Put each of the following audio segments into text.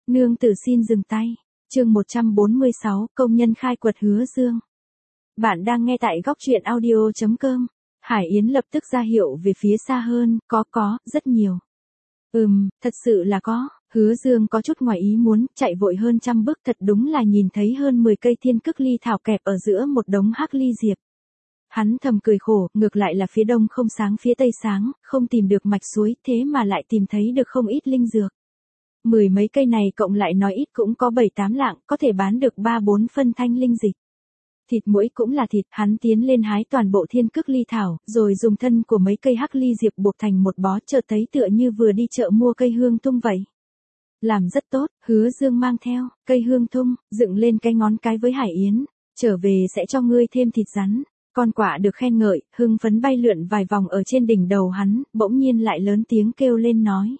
Nương tử xin dừng tay. Chương 146, công nhân khai quật Hứa Dương. Bạn đang nghe tại góc truyện audio.com. Hải Yến lập tức ra hiệu về phía xa hơn, có, rất nhiều. Thật sự là có. Hứa Dương có chút ngoài ý muốn, chạy vội hơn 100 bước, thật đúng là nhìn thấy hơn 10 cây thiên cức ly thảo kẹp ở giữa một đống hắc ly diệp. Hắn thầm cười khổ, ngược lại là phía đông không sáng phía tây sáng, không tìm được mạch suối, thế mà lại tìm thấy được không ít linh dược. 10 mấy cây này cộng lại nói ít cũng có 7-8 lạng, có thể bán được 3-4 phân thanh linh dịch. Thịt muỗi cũng là thịt, hắn tiến lên hái toàn bộ thiên cức ly thảo, rồi dùng thân của mấy cây hắc ly diệp buộc thành một bó, chợt thấy tựa như vừa đi chợ mua cây hương tung vậy. Làm rất tốt, Hứa Dương mang theo cây hương thung, dựng lên cái ngón cái với Hải Yến, trở về sẽ cho ngươi thêm thịt rắn. Con quạ được khen ngợi, hưng phấn bay lượn vài vòng ở trên đỉnh đầu hắn, bỗng nhiên lại lớn tiếng kêu lên nói.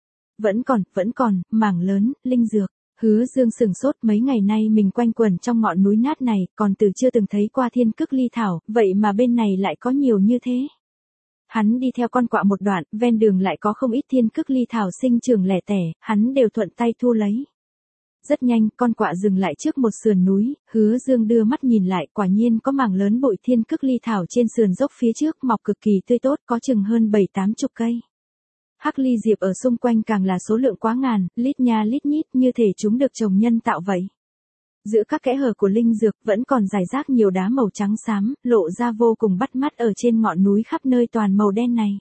Vẫn còn, mảng lớn, linh dược. Hứa Dương sừng sốt, mấy ngày nay mình quanh quẩn trong ngọn núi nát này, còn từ chưa từng thấy qua thiên cức ly thảo, vậy mà bên này lại có nhiều như thế. Hắn đi theo con quạ một đoạn, ven đường lại có không ít thiên cức ly thảo sinh trưởng lẻ tẻ, hắn đều thuận tay thu lấy. Rất nhanh, con quạ dừng lại trước một sườn núi, Hứa Dương đưa mắt nhìn lại, quả nhiên có mảng lớn bụi thiên cức ly thảo trên sườn dốc phía trước, mọc cực kỳ tươi tốt, có chừng hơn 7-80 cây. Hắc ly diệp ở xung quanh càng là số lượng quá ngàn, lít nha lít nhít, như thể chúng được trồng nhân tạo vậy. Giữa các kẽ hở của linh dược vẫn còn rải rác nhiều đá màu trắng xám, lộ ra vô cùng bắt mắt ở trên ngọn núi khắp nơi toàn màu đen này.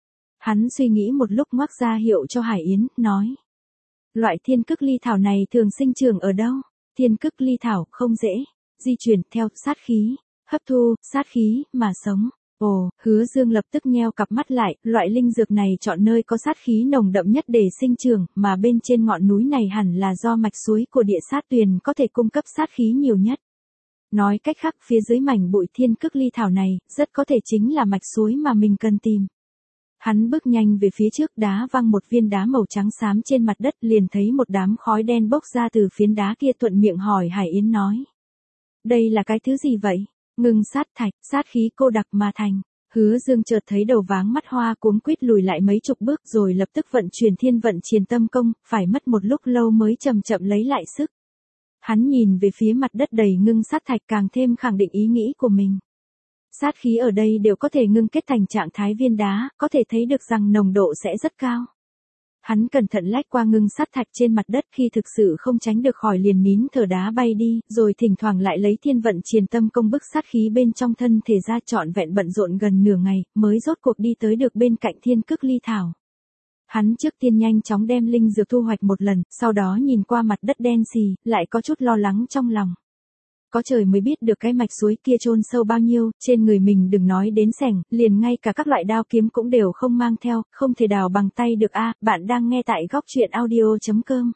Hắn suy nghĩ một lúc ngoắc ra hiệu cho Hải Yến, nói. Loại thiên cức ly thảo này thường sinh trưởng ở đâu? Thiên cức ly thảo không dễ di chuyển theo sát khí, hấp thu sát khí mà sống. Ồ, Hứa Dương lập tức nheo cặp mắt lại, loại linh dược này chọn nơi có sát khí nồng đậm nhất để sinh trưởng, mà bên trên ngọn núi này hẳn là do mạch suối của địa sát tuyền có thể cung cấp sát khí nhiều nhất. Nói cách khác, phía dưới mảnh bụi thiên cức ly thảo này, rất có thể chính là mạch suối mà mình cần tìm. Hắn bước nhanh về phía trước, đá văng một viên đá màu trắng xám trên mặt đất, liền thấy một đám khói đen bốc ra từ phiến đá kia, thuận miệng hỏi Hải Yến nói. Đây là cái thứ gì vậy? Ngưng sát thạch, sát khí cô đặc mà thành. Hứa Dương chợt thấy đầu váng mắt hoa, cuống quýt lùi lại mấy chục bước, rồi lập tức vận chuyển thiên vận triền tâm công, phải mất một lúc lâu mới chậm chậm lấy lại sức. Hắn nhìn về phía mặt đất đầy ngưng sát thạch, càng thêm khẳng định ý nghĩ của mình. Sát khí ở đây đều có thể ngưng kết thành trạng thái viên đá, có thể thấy được rằng nồng độ sẽ rất cao. Hắn cẩn thận lách qua ngưng sát thạch trên mặt đất, khi thực sự không tránh được khỏi liền nín thở đá bay đi, rồi thỉnh thoảng lại lấy thiên vận triền tâm công bức sát khí bên trong thân thể ra, trọn vẹn bận rộn gần nửa ngày, mới rốt cuộc đi tới được bên cạnh thiên cức ly thảo. Hắn trước tiên nhanh chóng đem linh dược thu hoạch một lần, sau đó nhìn qua mặt đất đen xì, lại có chút lo lắng trong lòng. Có trời mới biết được cái mạch suối kia chôn sâu bao nhiêu, trên người mình đừng nói đến xẻng, liền ngay cả các loại đao kiếm cũng đều không mang theo, không thể đào bằng tay được a. Bạn đang nghe tại góc truyện audio.com.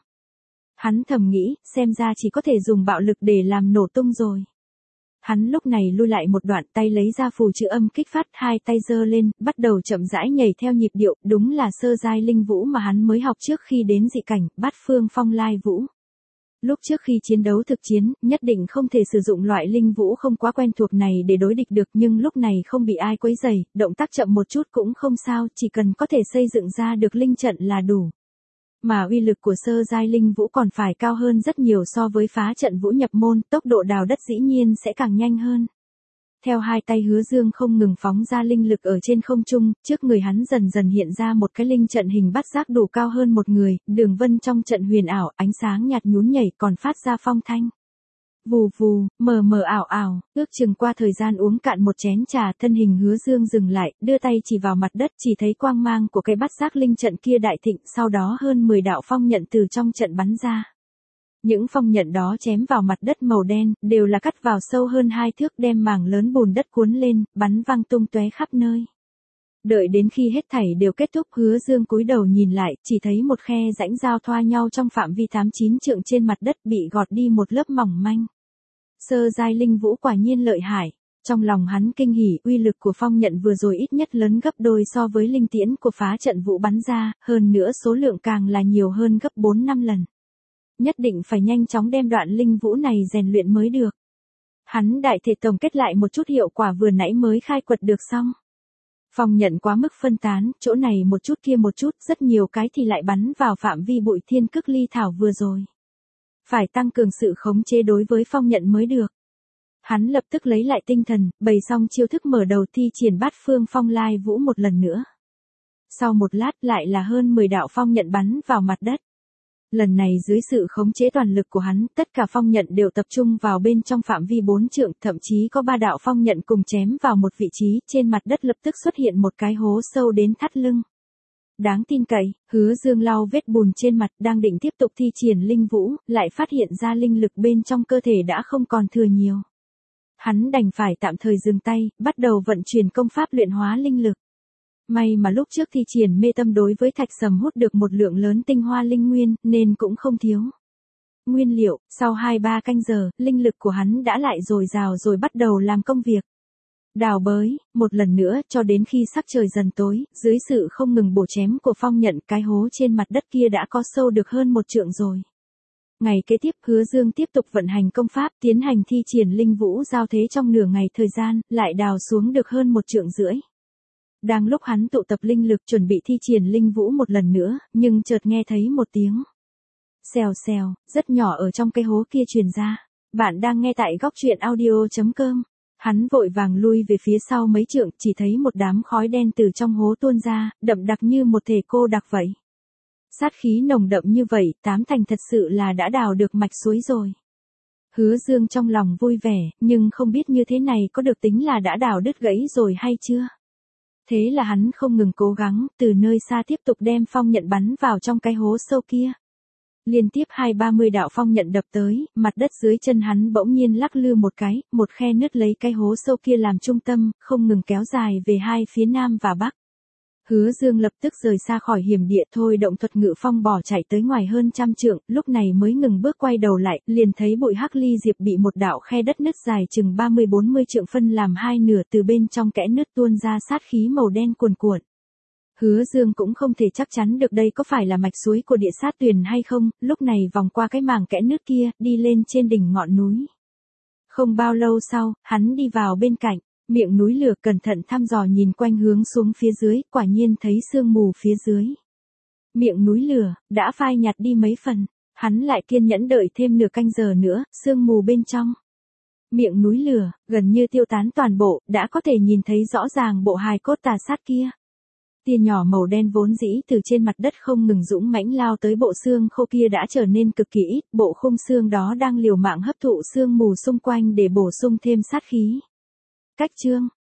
Hắn thầm nghĩ, xem ra chỉ có thể dùng bạo lực để làm nổ tung rồi. Hắn lúc này lui lại một đoạn, tay lấy ra phù chữ âm kích phát, hai tay giơ lên, bắt đầu chậm rãi nhảy theo nhịp điệu, đúng là sơ giai linh vũ mà hắn mới học trước khi đến dị cảnh, Bát Phương Phong Lai Vũ. Lúc trước khi chiến đấu thực chiến, nhất định không thể sử dụng loại linh vũ không quá quen thuộc này để đối địch được, nhưng lúc này không bị ai quấy rầy, động tác chậm một chút cũng không sao, chỉ cần có thể xây dựng ra được linh trận là đủ. Mà uy lực của sơ giai linh vũ còn phải cao hơn rất nhiều so với phá trận vũ nhập môn, tốc độ đào đất dĩ nhiên sẽ càng nhanh hơn. Theo hai tay Hứa Dương không ngừng phóng ra linh lực ở trên không trung, trước người hắn dần dần hiện ra một cái linh trận hình bát giác đủ cao hơn một người, đường vân trong trận huyền ảo, ánh sáng nhạt nhún nhảy còn phát ra phong thanh. Vù vù, mờ mờ ảo ảo, ước chừng qua thời gian uống cạn một chén trà, thân hình Hứa Dương dừng lại, đưa tay chỉ vào mặt đất, chỉ thấy quang mang của cái bát giác linh trận kia đại thịnh, sau đó hơn 10 đạo phong nhận từ trong trận bắn ra. Những phong nhận đó chém vào mặt đất màu đen, đều là cắt vào sâu hơn 2 thước, đem mảng lớn bùn đất cuốn lên, bắn văng tung tóe khắp nơi. Đợi đến khi hết thảy đều kết thúc, Hứa Dương cúi đầu nhìn lại, chỉ thấy một khe rãnh giao thoa nhau trong phạm vi 8-9 trượng trên mặt đất, bị gọt đi một lớp mỏng manh. Sơ giai linh vũ quả nhiên lợi hại. Trong lòng hắn kinh hỉ, uy lực của phong nhận vừa rồi ít nhất lớn gấp đôi so với linh tiễn của phá trận vũ bắn ra, hơn nữa số lượng càng là nhiều hơn gấp 4-5 lần. Nhất định phải nhanh chóng đem đoạn linh vũ này rèn luyện mới được. Hắn đại thể tổng kết lại một chút hiệu quả vừa nãy mới khai quật được xong. Phong nhận quá mức phân tán, chỗ này một chút kia một chút, rất nhiều cái thì lại bắn vào phạm vi bụi thiên cức ly thảo vừa rồi. Phải tăng cường sự khống chế đối với phong nhận mới được. Hắn lập tức lấy lại tinh thần, bày xong chiêu thức mở đầu thi triển bát phương phong lai vũ một lần nữa. Sau một lát lại là hơn 10 đạo phong nhận bắn vào mặt đất. Lần này dưới sự khống chế toàn lực của hắn, tất cả phong nhận đều tập trung vào bên trong phạm vi 4 trượng, thậm chí có 3 đạo phong nhận cùng chém vào một vị trí, trên mặt đất lập tức xuất hiện một cái hố sâu đến thắt lưng. Đáng tin cậy, Hứa Dương lau vết bùn trên mặt, đang định tiếp tục thi triển linh vũ, lại phát hiện ra linh lực bên trong cơ thể đã không còn thừa nhiều. Hắn đành phải tạm thời dừng tay, bắt đầu vận chuyển công pháp luyện hóa linh lực. May mà lúc trước thi triển mê tâm đối với thạch sầm hút được một lượng lớn tinh hoa linh nguyên, nên cũng không thiếu. Nguyên liệu, sau 2-3 canh giờ, linh lực của hắn đã lại dồi dào rồi bắt đầu làm công việc. Đào bới, một lần nữa, cho đến khi sắc trời dần tối, dưới sự không ngừng bổ chém của phong nhận, cái hố trên mặt đất kia đã có sâu được hơn 1 trượng rồi. Ngày kế tiếp, Hứa Dương tiếp tục vận hành công pháp, tiến hành thi triển linh vũ giao thế trong nửa ngày thời gian, lại đào xuống được hơn 1 trượng rưỡi. Đang lúc hắn tụ tập linh lực chuẩn bị thi triển linh vũ một lần nữa, nhưng chợt nghe thấy một tiếng xèo xèo, rất nhỏ ở trong cái hố kia truyền ra. Bạn đang nghe tại góc truyện audio.com. Hắn vội vàng lui về phía sau mấy trượng, chỉ thấy một đám khói đen từ trong hố tuôn ra, đậm đặc như một thể cô đặc vậy. Sát khí nồng đậm như vậy, 8 thành thật sự là đã đào được mạch suối rồi. Hứa Dương trong lòng vui vẻ, nhưng không biết như thế này có được tính là đã đào đứt gãy rồi hay chưa. Thế là hắn không ngừng cố gắng, từ nơi xa tiếp tục đem phong nhận bắn vào trong cái hố sâu kia. Liên tiếp 20-30 đạo phong nhận đập tới, mặt đất dưới chân hắn bỗng nhiên lắc lư một cái, một khe nứt lấy cái hố sâu kia làm trung tâm, không ngừng kéo dài về hai phía nam và bắc. Hứa Dương lập tức rời xa khỏi hiểm địa, thôi động thuật ngự phong bỏ chạy tới ngoài hơn 100 trượng, lúc này mới ngừng bước quay đầu lại, liền thấy bụi hắc ly diệp bị một đạo khe đất nứt dài chừng 30-40 trượng phân làm hai nửa, từ bên trong kẽ nứt tuôn ra sát khí màu đen cuồn cuộn. Hứa Dương cũng không thể chắc chắn được đây có phải là mạch suối của địa sát tuyền hay không, lúc này vòng qua cái màng kẽ nứt kia, đi lên trên đỉnh ngọn núi. Không bao lâu sau, hắn đi vào bên cạnh. Miệng núi lửa, cẩn thận thăm dò nhìn quanh hướng xuống phía dưới, quả nhiên thấy sương mù phía dưới. Miệng núi lửa, đã phai nhạt đi mấy phần, hắn lại kiên nhẫn đợi thêm nửa canh giờ nữa, sương mù bên trong. Miệng núi lửa, gần như tiêu tán toàn bộ, đã có thể nhìn thấy rõ ràng bộ hài cốt tà sát kia. Tia nhỏ màu đen vốn dĩ từ trên mặt đất không ngừng dũng mãnh lao tới bộ xương khô kia đã trở nên cực kỳ ít, bộ khung xương đó đang liều mạng hấp thụ sương mù xung quanh để bổ sung thêm sát khí. Cách chương